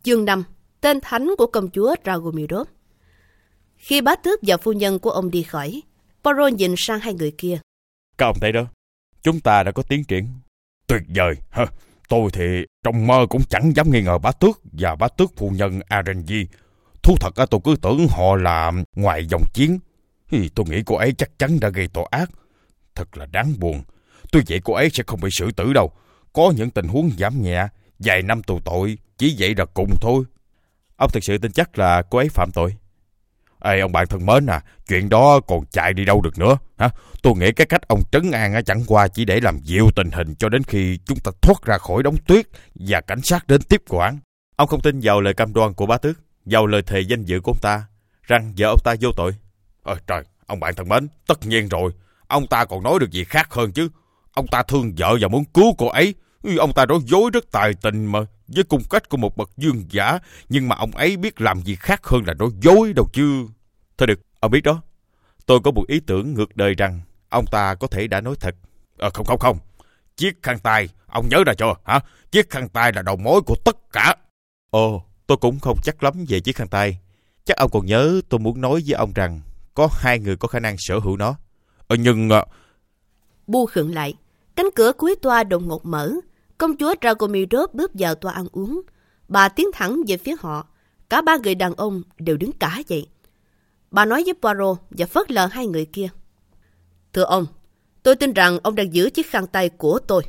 Chương 5. Tên thánh của công chúa Dragomirov. Khi bá tước và phu nhân của ông đi khỏi, Poirot nhìn sang hai người kia. Các ông thấy đó, chúng ta đã có tiến triển. Tuyệt vời ha. Tôi thì trong mơ cũng chẳng dám nghi ngờ bá tước và bá tước phu nhân Arenji. Thú thật tôi cứ tưởng họ là ngoài dòng chiến. Tôi nghĩ cô ấy chắc chắn đã gây tội ác. Thật là đáng buồn. Tuy vậy cô ấy sẽ không bị xử tử đâu. Có những tình huống giảm nhẹ, vài năm tù tội, chỉ vậy là cùng thôi. Ông thực sự tin chắc là cô ấy phạm tội? Ê, ông bạn thân mến chuyện đó còn chạy đi đâu được nữa hả? Tôi nghĩ cái cách ông trấn an chẳng qua chỉ để làm dịu tình hình cho đến khi chúng ta thoát ra khỏi đống tuyết và cảnh sát đến tiếp quản. Ông không tin vào lời cam đoan của bá tước, vào lời thề danh dự của ông ta rằng vợ ông ta vô tội? Trời, ông bạn thân mến, tất nhiên rồi. Ông ta còn nói được gì khác hơn chứ? Ông ta thương vợ và muốn cứu cô ấy. Ông ta nói dối rất tài tình mà, với cung cách của một bậc vương giả, nhưng mà ông ấy biết làm gì khác hơn là nói dối đâu chứ. Thôi được, ông biết đó. Tôi có một ý tưởng ngược đời rằng ông ta có thể đã nói thật. Không. Chiếc khăn tay, ông nhớ ra chưa hả? Chiếc khăn tay là đầu mối của tất cả. Tôi cũng không chắc lắm về chiếc khăn tay. Chắc ông còn nhớ tôi muốn nói với ông rằng có hai người có khả năng sở hữu nó. Nhưng... Bu khựng lại. Cánh cửa cuối toa đột ngột mở. Công chúa Dragomirov bước vào toa ăn uống. Bà tiến thẳng về phía họ. Cả ba người đàn ông đều đứng cả dậy. Bà nói với Poirot và phớt lờ hai người kia. Thưa ông, tôi tin rằng ông đang giữ chiếc khăn tay của tôi.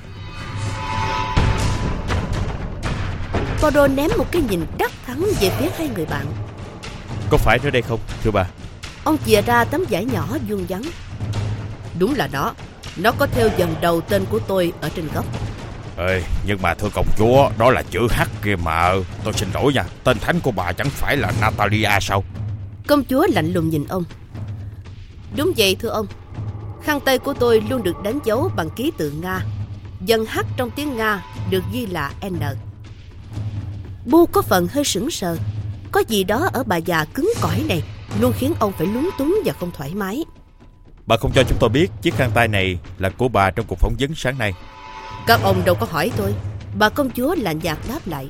Poirot ném một cái nhìn đắc thắng về phía hai người bạn. Có phải nó đây không, thưa bà? Ông chìa ra tấm vải nhỏ vuông vắn. Đúng là nó có theo dần đầu tên của tôi ở trên góc. Nhưng mà thưa công chúa, đó là chữ H kia mà. Tôi xin lỗi nha, tên thánh của bà chẳng phải là Natalia sao? Công chúa lạnh lùng nhìn ông. Đúng vậy thưa ông. Khăn tay của tôi luôn được đánh dấu bằng ký tự Nga. Dần H trong tiếng Nga được ghi là N. Bu có phần hơi sững sờ. Có gì đó ở bà già cứng cỏi này luôn khiến ông phải lúng túng và không thoải mái. Bà không cho chúng tôi biết chiếc khăn tay này là của bà trong cuộc phỏng vấn sáng nay. Các ông đâu có hỏi tôi. Bà công chúa lạnh nhạt đáp lại.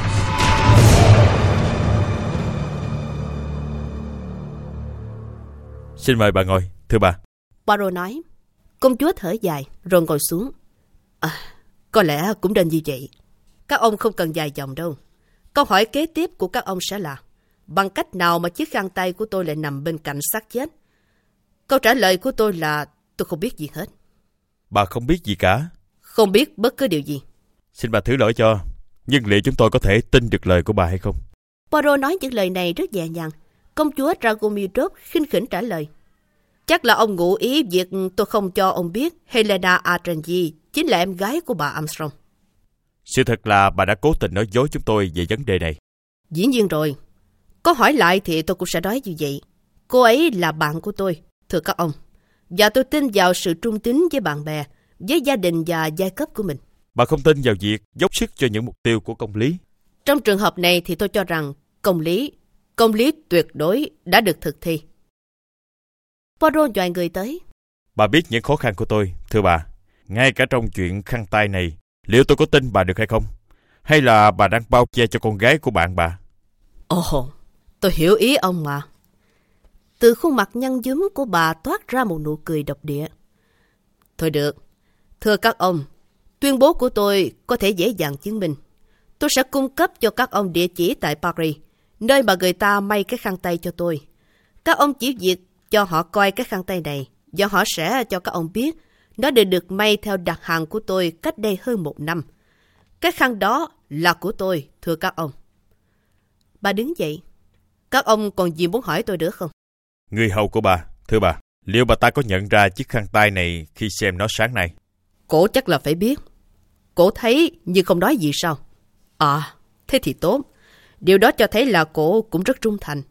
Xin mời bà ngồi, thưa bà. Poirot nói. Công chúa thở dài rồi ngồi xuống. Có lẽ cũng nên như vậy. Các ông không cần dài dòng đâu. Câu hỏi kế tiếp của các ông sẽ là: bằng cách nào mà chiếc khăn tay của tôi lại nằm bên cạnh xác chết? Câu trả lời của tôi là tôi không biết gì hết. Bà không biết gì cả? Không biết bất cứ điều gì. Xin bà thứ lỗi cho, nhưng liệu chúng tôi có thể tin được lời của bà hay không? Poirot nói những lời này rất nhẹ nhàng. Công chúa Dragomirov khinh khỉnh trả lời. Chắc là ông ngụ ý việc tôi không cho ông biết Helena Arenji chính là em gái của bà Armstrong. Sự thật là bà đã cố tình nói dối chúng tôi về vấn đề này. Dĩ nhiên rồi. Có hỏi lại thì tôi cũng sẽ nói như vậy. Cô ấy là bạn của tôi, thưa các ông. Và tôi tin vào sự trung tín với bạn bè, với gia đình và giai cấp của mình. Bà không tin vào việc dốc sức cho những mục tiêu của công lý? Trong trường hợp này thì tôi cho rằng công lý tuyệt đối đã được thực thi. Poirot dòi người tới. Bà biết những khó khăn của tôi, thưa bà. Ngay cả trong chuyện khăn tay này, liệu tôi có tin bà được hay không? Hay là bà đang bao che cho con gái của bạn bà? Tôi hiểu ý ông mà. Từ khuôn mặt nhăn nhúm của bà toát ra một nụ cười độc địa. Thôi được. Thưa các ông, tuyên bố của tôi có thể dễ dàng chứng minh. Tôi sẽ cung cấp cho các ông địa chỉ tại Paris, nơi mà người ta may cái khăn tay cho tôi. Các ông chỉ việc cho họ coi cái khăn tay này, và họ sẽ cho các ông biết nó đã được may theo đặt hàng của tôi cách đây hơn 1 năm. Cái khăn đó là của tôi, thưa các ông. Bà đứng dậy. Các ông còn gì muốn hỏi tôi nữa không? Người hầu của bà, thưa bà, liệu bà ta có nhận ra chiếc khăn tay này khi xem nó sáng nay? Cổ chắc là phải biết. Cổ thấy nhưng không nói gì sao? Thế thì tốt. Điều đó cho thấy là cổ cũng rất trung thành.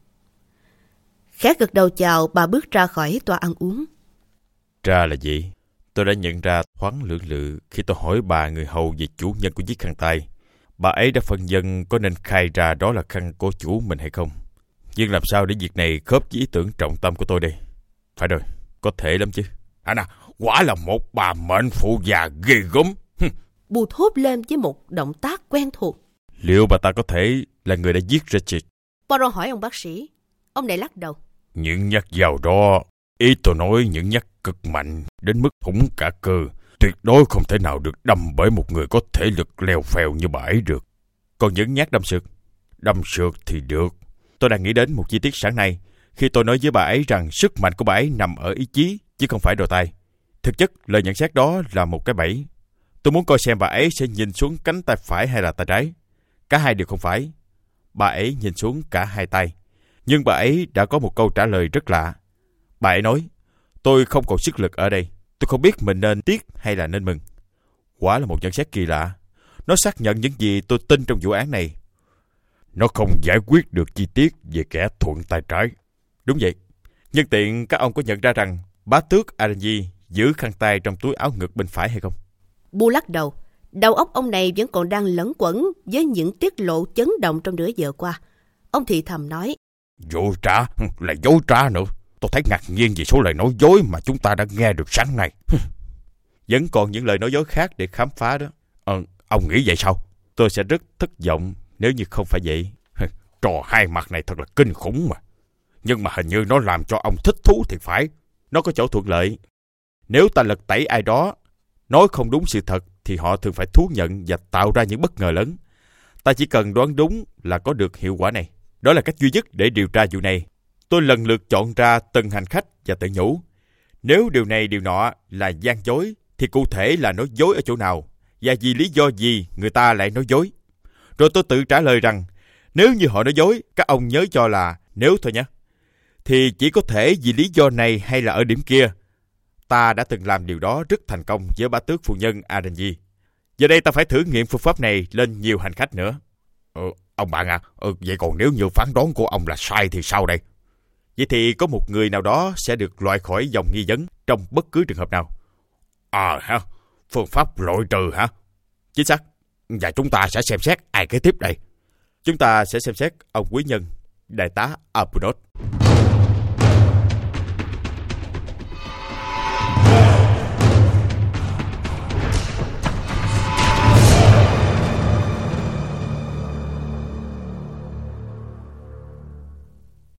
Khẽ gật đầu chào, bà bước ra khỏi toa ăn uống. Ra là gì? Tôi đã nhận ra thoáng lưỡng lự khi tôi hỏi bà người hầu về chủ nhân của chiếc khăn tay. Bà ấy đã phân vân có nên khai ra đó là khăn của chủ mình hay không. Nhưng làm sao để việc này khớp với ý tưởng trọng tâm của tôi đây? Phải rồi, có thể lắm chứ. Quả là một bà mệnh phụ già ghê gớm. Bù thốt lên với một động tác quen thuộc. Liệu bà ta có thể là người đã giết Richard? Poirot hỏi ông bác sĩ. Ông này lắc đầu. Những nhát dao đó, ý tôi nói những nhát cực mạnh đến mức thủng cả cơ, tuyệt đối không thể nào được đâm bởi một người có thể lực leo phèo như bà ấy được. Còn những nhát đâm sượt thì được. Tôi đang nghĩ đến một chi tiết sáng nay khi tôi nói với bà ấy rằng sức mạnh của bà ấy nằm ở ý chí chứ không phải đôi tay. Thực chất lời nhận xét đó là một cái bẫy. Tôi muốn coi xem bà ấy sẽ nhìn xuống cánh tay phải hay là tay trái. Cả hai đều không phải. Bà ấy nhìn xuống cả hai tay. Nhưng bà ấy đã có một câu trả lời rất lạ. Bà ấy nói, tôi không còn sức lực ở đây. Tôi không biết mình nên tiếc hay là nên mừng. Quả là một nhận xét kỳ lạ. Nó xác nhận những gì tôi tin trong vụ án này. Nó không giải quyết được chi tiết về kẻ thuận tay trái. Đúng vậy. Nhân tiện các ông có nhận ra rằng bá tước Arenji giữ khăn tay trong túi áo ngực bên phải hay không? Bu lắc đầu. Đầu óc ông này vẫn còn đang lẫn quẩn với những tiết lộ chấn động trong nửa giờ qua. Ông thì thầm nói. Dối trá, là dối trá nữa. Tôi thấy ngạc nhiên về số lời nói dối mà chúng ta đã nghe được sáng nay. Vẫn còn những lời nói dối khác để khám phá đó. Ông nghĩ vậy sao? Tôi sẽ rất thất vọng nếu như không phải vậy. Trò hai mặt này thật là kinh khủng mà. Nhưng mà hình như nó làm cho ông thích thú thì phải. Nó có chỗ thuận lợi. Nếu ta lật tẩy ai đó nói không đúng sự thật thì họ thường phải thú nhận và tạo ra những bất ngờ lớn. Ta chỉ cần đoán đúng là có được hiệu quả này. Đó là cách duy nhất để điều tra vụ này. Tôi lần lượt chọn ra từng hành khách và tự nhủ. Nếu điều này điều nọ là gian dối thì cụ thể là nói dối ở chỗ nào và vì lý do gì người ta lại nói dối. Rồi tôi tự trả lời rằng nếu như họ nói dối, các ông nhớ cho là nếu thôi nhé. Thì chỉ có thể vì lý do này hay là ở điểm kia. Ta đã từng làm điều đó rất thành công với bá tước phu nhân Arenji. Giờ đây ta phải thử nghiệm phương pháp này lên nhiều hành khách nữa. Ông bạn à, vậy còn nếu như phán đoán của ông là sai thì sao đây? Vậy thì có một người nào đó sẽ được loại khỏi dòng nghi vấn trong bất cứ trường hợp nào. Phương pháp loại trừ hả? Chính xác. Và chúng ta sẽ xem xét ai kế tiếp đây? Chúng ta sẽ xem xét ông quý nhân, đại tá Arbuthnot.